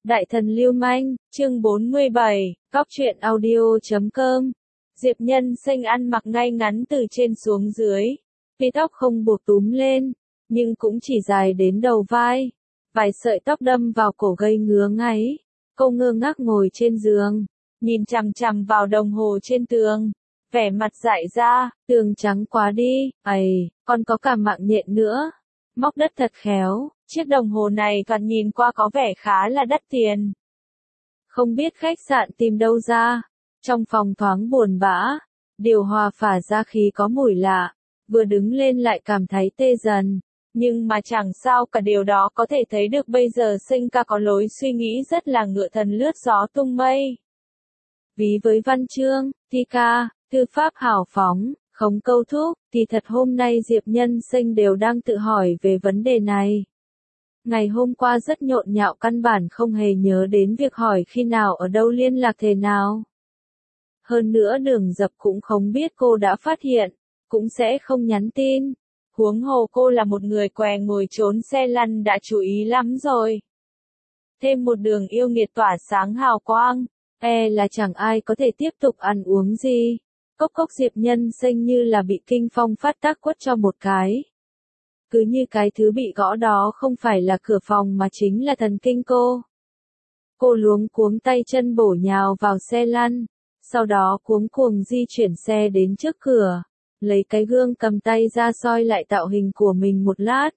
Đại thần lưu manh, chương 47, Góc truyện audio.com. Diệp Nhân Xanh ăn mặc ngay ngắn từ trên xuống dưới. Tuy tóc không buộc túm lên, nhưng cũng chỉ dài đến đầu vai. Vài sợi tóc đâm vào cổ gây ngứa ngáy. Cô ngơ ngác ngồi trên giường, nhìn chằm chằm vào đồng hồ trên tường. Vẻ mặt dại ra, tường trắng quá đi, còn có cả mạng nhện nữa. Móc đất thật khéo, chiếc đồng hồ này toàn nhìn qua có vẻ khá là đắt tiền. Không biết khách sạn tìm đâu ra. Trong phòng thoáng buồn bã, điều hòa phả ra khí có mùi lạ, vừa đứng lên lại cảm thấy tê dần. Nhưng mà chẳng sao cả, điều đó có thể thấy được bây giờ Sinh ca có lối suy nghĩ rất là ngựa thần lướt gió tung mây. Ví với văn chương, thi ca, thư pháp hào phóng, không câu thúc, thì thật hôm nay Diệp Nhân Sinh đều đang tự hỏi về vấn đề này. Ngày hôm qua rất nhộn nhạo, căn bản không hề nhớ đến việc hỏi khi nào ở đâu liên lạc thế nào. Hơn nữa Đường Dập cũng không biết cô đã phát hiện, cũng sẽ không nhắn tin. Huống hồ cô là một người què ngồi trốn xe lăn đã chú ý lắm rồi. Thêm một Đường yêu nghiệt tỏa sáng hào quang, là chẳng ai có thể tiếp tục ăn uống gì. Cốc cốc Diệp Nhân Sinh như là bị kinh phong phát tác quất cho một cái. Cứ như cái thứ bị gõ đó không phải là cửa phòng mà chính là thần kinh cô. Cô luống cuống tay chân bổ nhào vào xe lăn, sau đó cuống cuồng di chuyển xe đến trước cửa, lấy cái gương cầm tay ra soi lại tạo hình của mình một lát.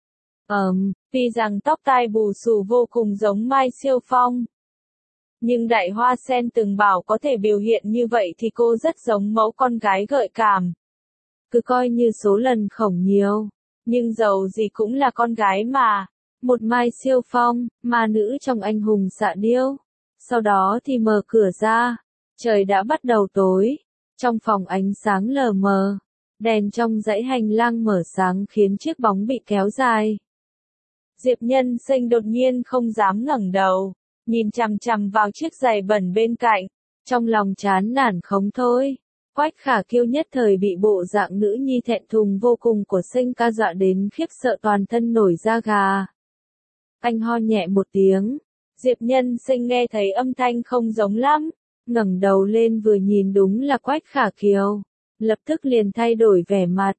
Tuy rằng tóc tai bù xù vô cùng giống Mai Siêu Phong, nhưng Đại Hoa Sen từng bảo có thể biểu hiện như vậy thì cô rất giống mẫu con gái gợi cảm. Cứ coi như số lần khổng nhiều, nhưng dầu gì cũng là con gái mà. Một Mai Siêu Phong, ma nữ trong Anh hùng xạ điêu. Sau đó thì mở cửa ra, trời đã bắt đầu tối. Trong phòng ánh sáng lờ mờ, đèn trong dãy hành lang mở sáng khiến chiếc bóng bị kéo dài. Diệp Nhân Sinh đột nhiên không dám ngẩng đầu, nhìn chằm chằm vào chiếc giày bẩn bên cạnh, trong lòng chán nản không thôi. Quách Khả Kiêu nhất thời bị bộ dạng nữ nhi thẹn thùng vô cùng của Sinh ca dọa đến khiếp sợ toàn thân nổi da gà. Anh ho nhẹ một tiếng, Diệp Nhân Sinh nghe thấy âm thanh không giống lắm, ngẩng đầu lên vừa nhìn đúng là Quách Khả Kiều, lập tức liền thay đổi vẻ mặt.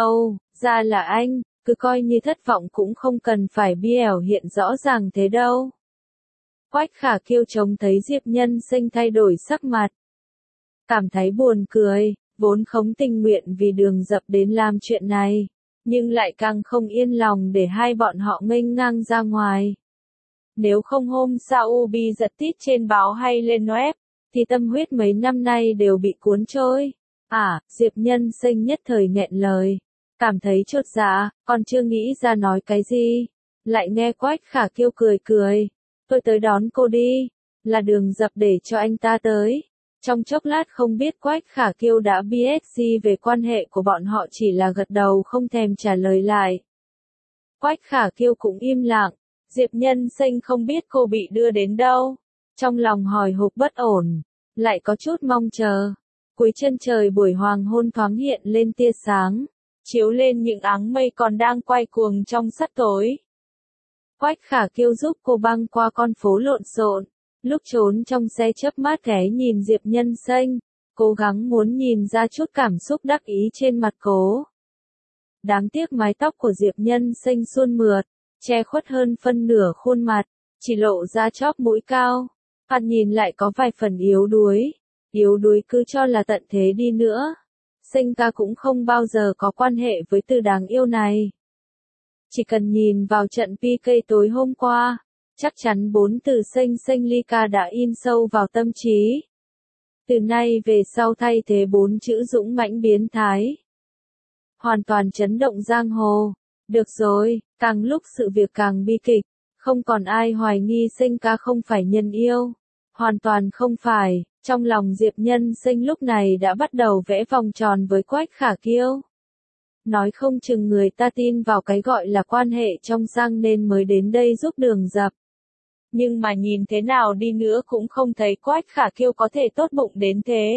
Ra là anh, cứ coi như thất vọng cũng không cần phải biểu hiện rõ ràng thế đâu. Quách Khả Kiêu trông thấy Diệp Nhân Sinh thay đổi sắc mặt, cảm thấy buồn cười, vốn không tình nguyện vì Đường Dập đến làm chuyện này, nhưng lại càng không yên lòng để hai bọn họ nghênh ngang ra ngoài. Nếu không hôm sau Ubi giật tít trên báo hay lên web, thì tâm huyết mấy năm nay đều bị cuốn trôi. Diệp Nhân Sinh nhất thời nghẹn lời, cảm thấy chột dạ, còn chưa nghĩ ra nói cái gì, lại nghe Quách Khả Kiêu cười cười. Tôi tới đón cô đi, là Đường Dập để cho anh ta tới. Trong chốc lát không biết Quách Khả Kiêu đã biết gì về quan hệ của bọn họ, chỉ là gật đầu không thèm trả lời lại. Quách Khả Kiêu cũng im lặng, Diệp Nhân Sinh không biết cô bị đưa đến đâu. Trong lòng hồi hộp bất ổn, lại có chút mong chờ. Cuối chân trời buổi hoàng hôn thoáng hiện lên tia sáng, chiếu lên những áng mây còn đang quay cuồng trong sắt tối. Quách Khả Kiêu giúp cô băng qua con phố lộn xộn, lúc trốn trong xe chớp mắt ghé nhìn Diệp Nhân Sinh, cố gắng muốn nhìn ra chút cảm xúc đắc ý trên mặt cô. Đáng tiếc mái tóc của Diệp Nhân Sinh suôn mượt, che khuất hơn phân nửa khuôn mặt, chỉ lộ ra chóp mũi cao, mặt nhìn lại có vài phần yếu đuối cứ cho là tận thế đi nữa. Sinh ca cũng không bao giờ có quan hệ với từ đáng yêu này. Chỉ cần nhìn vào trận PK tối hôm qua, chắc chắn 4 từ Sinh Sinh ly ca đã in sâu vào tâm trí. Từ nay về sau thay thế 4 chữ dũng mãnh biến thái. Hoàn toàn chấn động giang hồ. Được rồi, càng lúc sự việc càng bi kịch, không còn ai hoài nghi Sinh ca không phải nhân yêu. Hoàn toàn không phải, trong lòng Diệp Nhân Sinh lúc này đã bắt đầu vẽ vòng tròn với Quách Khả Kiêu. Nói không chừng người ta tin vào cái gọi là quan hệ trong sang nên mới đến đây giúp Đường Dập. Nhưng mà nhìn thế nào đi nữa cũng không thấy Quách Khả Kiêu có thể tốt bụng đến thế.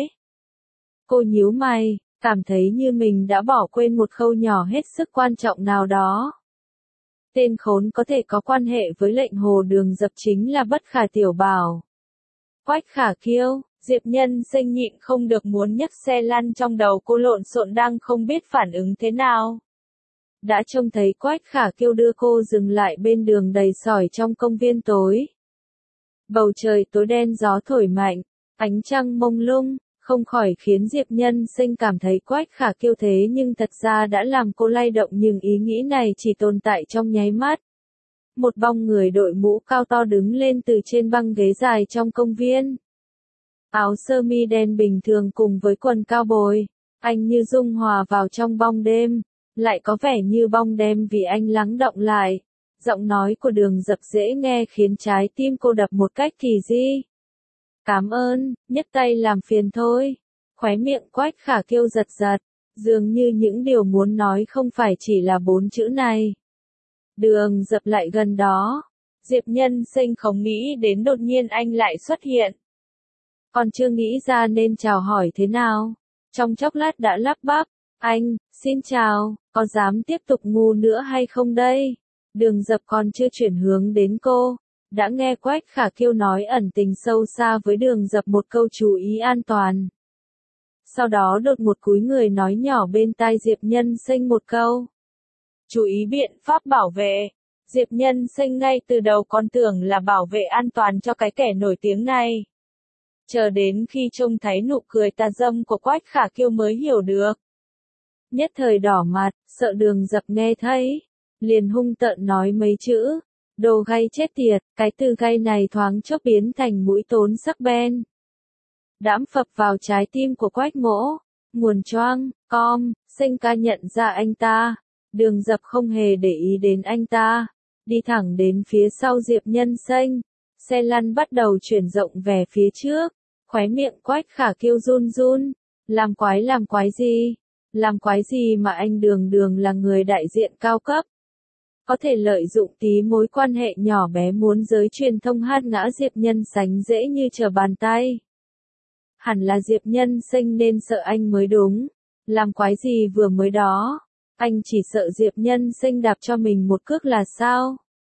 Cô nhíu mày, cảm thấy như mình đã bỏ quên một khâu nhỏ hết sức quan trọng nào đó. Tên khốn có thể có quan hệ với lệnh hồ Đường Dập chính là Bất Khả Tiểu Bảo. Quách Khả Kiêu, Diệp Nhân Sinh nhịn không được muốn nhấc xe lăn, trong đầu cô lộn xộn đang không biết phản ứng thế nào. Đã trông thấy Quách Khả Kiêu đưa cô dừng lại bên đường đầy sỏi trong công viên tối. Bầu trời tối đen, gió thổi mạnh, ánh trăng mông lung, không khỏi khiến Diệp Nhân Sinh cảm thấy Quách Khả Kiêu thế nhưng thật ra đã làm cô lay động, nhưng ý nghĩ này chỉ tồn tại trong nháy mắt. Một bóng người đội mũ cao to đứng lên từ trên băng ghế dài trong công viên. Áo sơ mi đen bình thường cùng với quần cao bồi, anh như dung hòa vào trong bóng đêm, lại có vẻ như bóng đêm vì anh lắng động lại. Giọng nói của Đường Dập dễ nghe khiến trái tim cô đập một cách kỳ dị. Cảm ơn, nhấc tay làm phiền thôi. Khóe miệng Quách Khả Kiêu giật giật, dường như những điều muốn nói không phải chỉ là 4 chữ này. Đường Dập lại gần đó. Diệp Nhân Sinh không nghĩ đến đột nhiên anh lại xuất hiện. Còn chưa nghĩ ra nên chào hỏi thế nào. Trong chốc lát đã lắp bắp, anh, xin chào, có dám tiếp tục ngu nữa hay không đây? Đường Dập còn chưa chuyển hướng đến cô, đã nghe Quách Khả Kiêu nói ẩn tình sâu xa với Đường Dập một câu chú ý an toàn. Sau đó đột một cúi người nói nhỏ bên tai Diệp Nhân Sinh một câu. Chú ý biện pháp bảo vệ. Diệp Nhân Sinh ngay từ đầu còn tưởng là bảo vệ an toàn cho cái kẻ nổi tiếng này. Chờ đến khi trông thấy nụ cười tà dâm của Quách Khả Kiêu mới hiểu được. Nhất thời đỏ mặt, sợ Đường Dập nghe thấy, liền hung tợn nói mấy chữ. Đồ gay chết tiệt, cái từ gay này thoáng chốc biến thành mũi tốn sắc bén. Đãm phập vào trái tim của Quách Mỗ. Nguồn choang, Sinh ca nhận ra anh ta. Đường Dập không hề để ý đến anh ta, đi thẳng đến phía sau Diệp Nhân Sinh. Xe lăn bắt đầu chuyển rộng về phía trước, khóe miệng Quách Khả Kiêu run run. Làm quái gì? Làm quái gì mà anh Đường là người đại diện cao cấp? Có thể lợi dụng tí mối quan hệ nhỏ bé muốn giới truyền thông hát ngã Diệp Nhân Sinh dễ như trở bàn tay. Hẳn là Diệp Nhân Sinh nên sợ anh mới đúng. Làm quái gì vừa mới đó? Anh chỉ sợ Diệp Nhân Sinh đạp cho mình một cước là sao?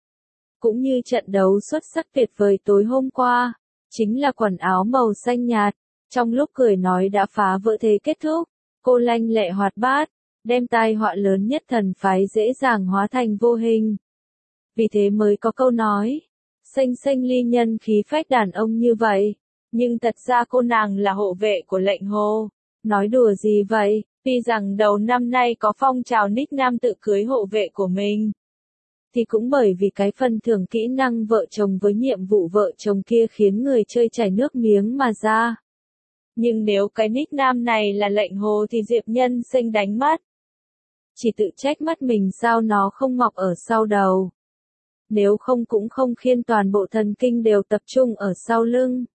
Cũng như trận đấu xuất sắc tuyệt vời tối hôm qua, chính là quần áo màu xanh nhạt, trong lúc cười nói đã phá vỡ thế kết thúc, cô lanh lẹ hoạt bát, đem tai họa lớn nhất thần phái dễ dàng hóa thành vô hình. Vì thế mới có câu nói, Sinh ly nhân khí phách đàn ông như vậy, nhưng thật ra cô nàng là hộ vệ của lệnh hồ. Nói đùa gì vậy? Tuy rằng đầu năm nay có phong trào nickname tự cưới hộ vệ của mình, thì cũng bởi vì cái phần thưởng kỹ năng vợ chồng với nhiệm vụ vợ chồng kia khiến người chơi chảy nước miếng mà ra. Nhưng nếu cái nickname này là lệnh hồ thì Diệp Nhân Sinh đánh mất. Chỉ tự trách mắt mình sao nó không mọc ở sau đầu. Nếu không cũng không khiến toàn bộ thần kinh đều tập trung ở sau lưng.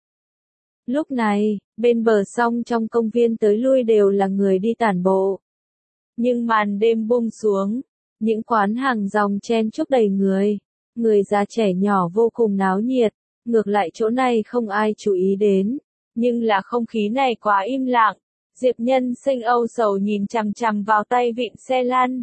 Lúc này, bên bờ sông trong công viên tới lui đều là người đi tản bộ. Nhưng màn đêm buông xuống, những quán hàng rong chen chúc đầy người già trẻ nhỏ vô cùng náo nhiệt, ngược lại chỗ này không ai chú ý đến, nhưng là không khí này quá im lặng. Diệp Nhân Sinh âu sầu nhìn chằm chằm vào tay vịn xe lăn.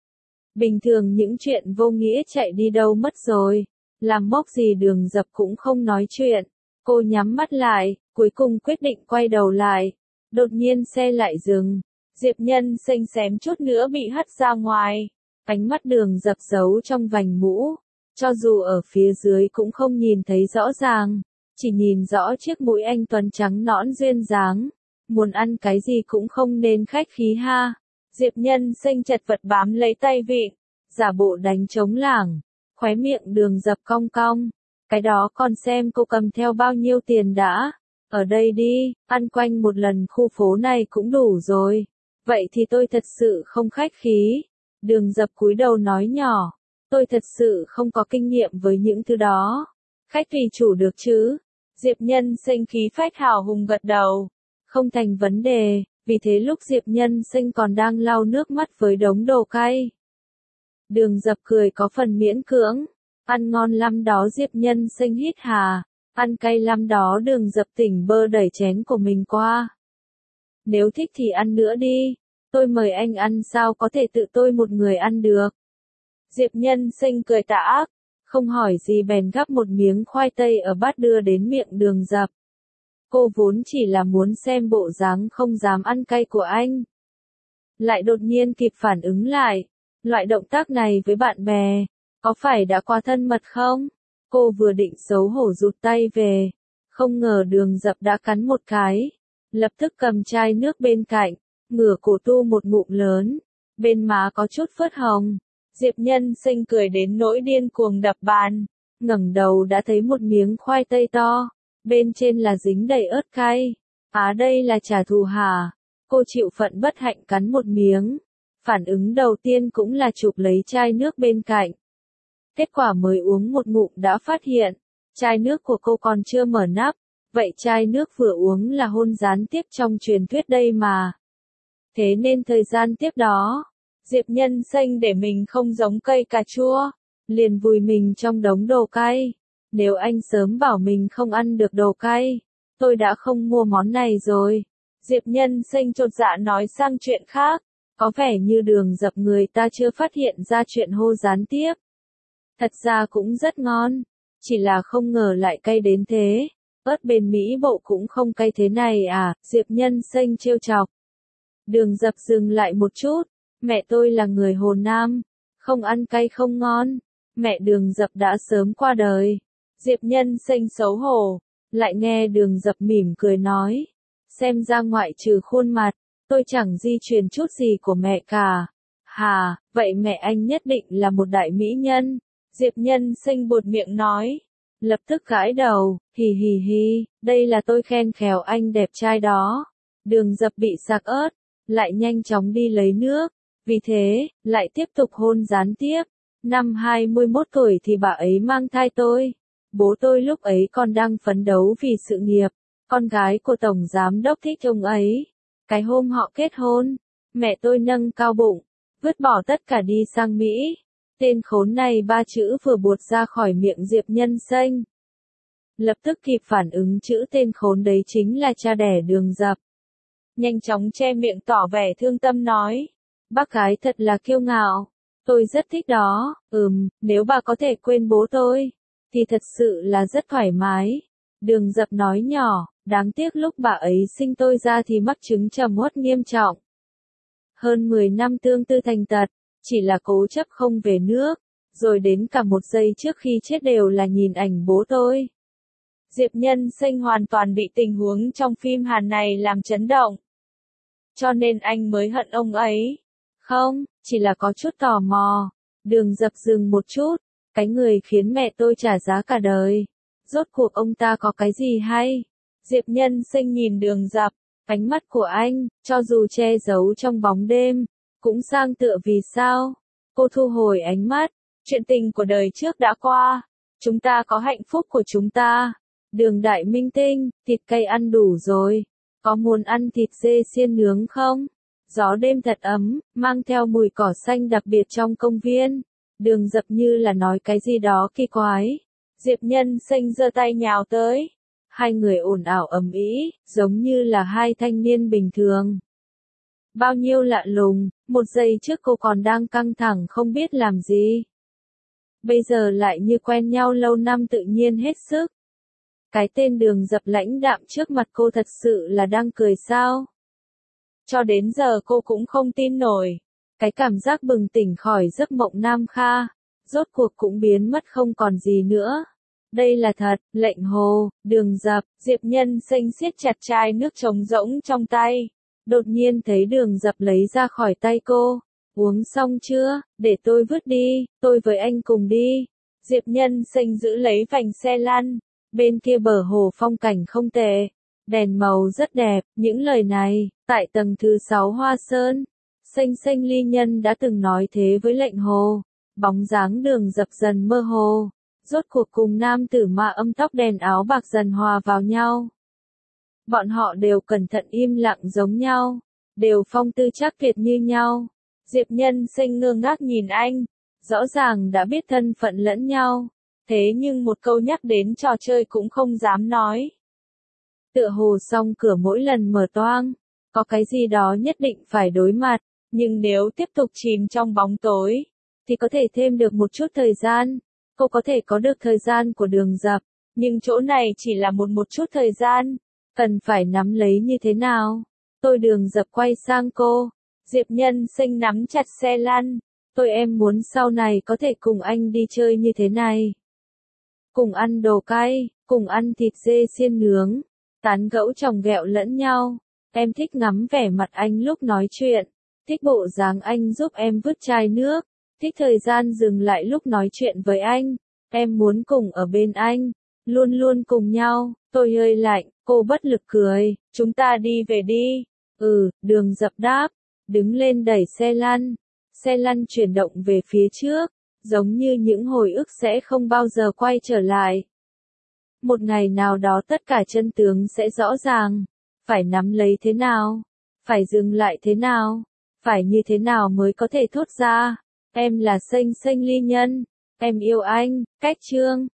Bình thường những chuyện vô nghĩa chạy đi đâu mất rồi, làm mốc gì Đường Dập cũng không nói chuyện. Cô nhắm mắt lại, cuối cùng quyết định quay đầu lại. Đột nhiên xe lại dừng. Diệp Nhân Sinh xém chút nữa bị hất ra ngoài. Ánh mắt Đường Dập giấu trong vành mũ. Cho dù ở phía dưới cũng không nhìn thấy rõ ràng. Chỉ nhìn rõ chiếc mũi anh tuấn trắng nõn duyên dáng. Muốn ăn cái gì cũng không nên khách khí ha. Diệp Nhân Sinh chật vật bám lấy tay vịn, giả bộ đánh trống lảng. Khóe miệng Đường Dập cong cong. Cái đó còn xem cô cầm theo bao nhiêu tiền đã. Ở đây đi, ăn quanh một lần khu phố này cũng đủ rồi. Vậy thì tôi thật sự không khách khí. Đường Dập cúi đầu nói nhỏ. Tôi thật sự không có kinh nghiệm với những thứ đó. Khách tùy chủ được chứ. Diệp Nhân Sinh khí phách hào hùng gật đầu. Không thành vấn đề, vì thế lúc Diệp Nhân Sinh còn đang lau nước mắt với đống đồ cay. Đường Dập cười có phần miễn cưỡng. Ăn ngon lắm đó Diệp Nhân Sinh hít hà. Ăn cay lắm đó Đường Dập tỉnh bơ đẩy chén của mình qua. Nếu thích thì ăn nữa đi. Tôi mời anh ăn sao có thể tự tôi một người ăn được. Diệp Nhân Sinh cười tà ác, không hỏi gì bèn gắp một miếng khoai tây ở bát đưa đến miệng Đường Dập. Cô vốn chỉ là muốn xem bộ dáng không dám ăn cay của anh. Lại đột nhiên kịp phản ứng lại, loại động tác này với bạn bè, có phải đã quá thân mật không? Cô vừa định xấu hổ rụt tay về, không ngờ Đường Dập đã cắn một cái, lập tức cầm chai nước bên cạnh, ngửa cổ tu một ngụm lớn, bên má có chút phớt hồng. Diệp Nhân Sinh cười đến nỗi điên cuồng đập bàn, ngẩng đầu đã thấy một miếng khoai tây to, bên trên là dính đầy ớt cay. Đây là trả thù hả? Cô chịu phận bất hạnh cắn một miếng. Phản ứng đầu tiên cũng là chụp lấy chai nước bên cạnh. Kết quả mới uống một ngụm đã phát hiện, chai nước của cô còn chưa mở nắp, vậy chai nước vừa uống là hôn gián tiếp trong truyền thuyết đây mà. Thế nên thời gian tiếp đó, Diệp Nhân Sinh để mình không giống cây cà chua, liền vùi mình trong đống đồ cay. Nếu anh sớm bảo mình không ăn được đồ cay, tôi đã không mua món này rồi. Diệp Nhân Sinh chột dạ nói sang chuyện khác, có vẻ như Đường Dập người ta chưa phát hiện ra chuyện hô gián tiếp. Thật ra cũng rất ngon, chỉ là không ngờ lại cay đến thế. Ớt bên Mỹ Bộ cũng không cay thế này à? Diệp Nhân Sinh trêu chọc. Đường Dập dừng lại một chút, mẹ tôi là người Hồ Nam, không ăn cay không ngon. Mẹ Đường Dập đã sớm qua đời. Diệp Nhân Sinh xấu hổ, lại nghe Đường Dập mỉm cười nói, xem ra ngoại trừ khuôn mặt, tôi chẳng di truyền chút gì của mẹ cả. Hà, vậy mẹ anh nhất định là một đại mỹ nhân. Diệp Nhân Sinh buột miệng nói, lập tức gãi đầu, hì hì hì, đây là tôi khen khéo anh đẹp trai đó. Đường Dập bị sặc ớt, lại nhanh chóng đi lấy nước, vì thế, lại tiếp tục hôn gián tiếp. Năm 21 tuổi thì bà ấy mang thai tôi. Bố tôi lúc ấy còn đang phấn đấu vì sự nghiệp, con gái của tổng giám đốc thích ông ấy. Cái hôm họ kết hôn, mẹ tôi nâng cao bụng, vứt bỏ tất cả đi sang Mỹ. Tên khốn này ba chữ vừa buột ra khỏi miệng Diệp Nhân Sinh. Lập tức kịp phản ứng chữ tên khốn đấy chính là cha đẻ Đường Dập. Nhanh chóng che miệng tỏ vẻ thương tâm nói, bác gái thật là kiêu ngạo, tôi rất thích đó. Nếu bà có thể quên bố tôi, thì thật sự là rất thoải mái. Đường Dập nói nhỏ, đáng tiếc lúc bà ấy sinh tôi ra thì mắc chứng trầm uất nghiêm trọng. Hơn 10 năm tương tư thành tật, chỉ là cố chấp không về nước, rồi đến cả một giây trước khi chết đều là nhìn ảnh bố tôi. Diệp Nhân Sinh hoàn toàn bị tình huống trong phim Hàn này làm chấn động. Cho nên anh mới hận ông ấy. Không, chỉ là có chút tò mò. Đường Dập dừng một chút, cái người khiến mẹ tôi trả giá cả đời. Rốt cuộc ông ta có cái gì hay? Diệp Nhân Sinh nhìn Đường Dập, ánh mắt của anh, cho dù che giấu trong bóng đêm, cũng sang tựa vì sao? Cô thu hồi ánh mắt, chuyện tình của đời trước đã qua. Chúng ta có hạnh phúc của chúng ta. Đường Đại Minh Tinh, thịt cay ăn đủ rồi. Có muốn ăn thịt dê xiên nướng không? Gió đêm thật ấm, mang theo mùi cỏ xanh đặc biệt trong công viên. Đường Dập như là nói cái gì đó kỳ quái. Diệp Nhân Sinh giơ tay nhào tới. Hai người ồn ào ầm ĩ, giống như là hai thanh niên bình thường. Bao nhiêu lạ lùng, một giây trước cô còn đang căng thẳng không biết làm gì. Bây giờ lại như quen nhau lâu năm tự nhiên hết sức. Cái tên Đường Dập lãnh đạm trước mặt cô thật sự là đang cười sao? Cho đến giờ cô cũng không tin nổi. Cái cảm giác bừng tỉnh khỏi giấc mộng Nam Kha, rốt cuộc cũng biến mất không còn gì nữa. Đây là thật, lệnh hồ. Đường Dập, Diệp Nhân Sinh siết chặt chai nước trống rỗng trong tay. Đột nhiên thấy Đường Dập lấy ra khỏi tay cô. Uống xong chưa, để tôi vứt đi, tôi với anh cùng đi. Diệp Nhân Sinh giữ lấy vành xe lăn. Bên kia bờ hồ phong cảnh không tệ. Đèn màu rất đẹp, những lời này, tại tầng thứ 6 Hoa Sơn. Xanh Xanh Ly Nhân đã từng nói thế với lệnh hồ. Bóng dáng Đường Dập dần mơ hồ. Rốt cuộc cùng nam tử ma âm tóc đen áo bạc dần hòa vào nhau. Bọn họ đều cẩn thận im lặng giống nhau. Đều phong tư chắc tuyệt như nhau. Diệp Nhân Sinh ngơ ngác nhìn anh. Rõ ràng đã biết thân phận lẫn nhau. Thế nhưng một câu nhắc đến trò chơi cũng không dám nói. Tựa hồ song cửa mỗi lần mở toang. Có cái gì đó nhất định phải đối mặt. Nhưng nếu tiếp tục chìm trong bóng tối, thì có thể thêm được một chút thời gian. Cô có thể có được thời gian của Đường Dập, nhưng chỗ này chỉ là một chút thời gian, cần phải nắm lấy như thế nào? Tôi Đường Dập quay sang cô, Diệp Nhân Sinh nắm chặt xe lăn, em muốn sau này có thể cùng anh đi chơi như thế này. Cùng ăn đồ cay, cùng ăn thịt dê xiên nướng, tán gẫu chồng ghẹo lẫn nhau. Em thích ngắm vẻ mặt anh lúc nói chuyện, thích bộ dáng anh giúp em vứt chai nước, thích thời gian dừng lại lúc nói chuyện với anh. Em muốn cùng ở bên anh, luôn luôn cùng nhau. Tôi hơi lạnh, cô bất lực cười, chúng ta đi về đi. Đường Dập đáp, đứng lên đẩy xe lăn. Xe lăn chuyển động về phía trước, giống như những hồi ức sẽ không bao giờ quay trở lại. Một ngày nào đó tất cả chân tướng sẽ rõ ràng. Phải nắm lấy thế nào? Phải dừng lại thế nào? Phải như thế nào mới có thể thốt ra? Em là Xanh Xanh Ly Nhân. Em yêu anh. Cách chương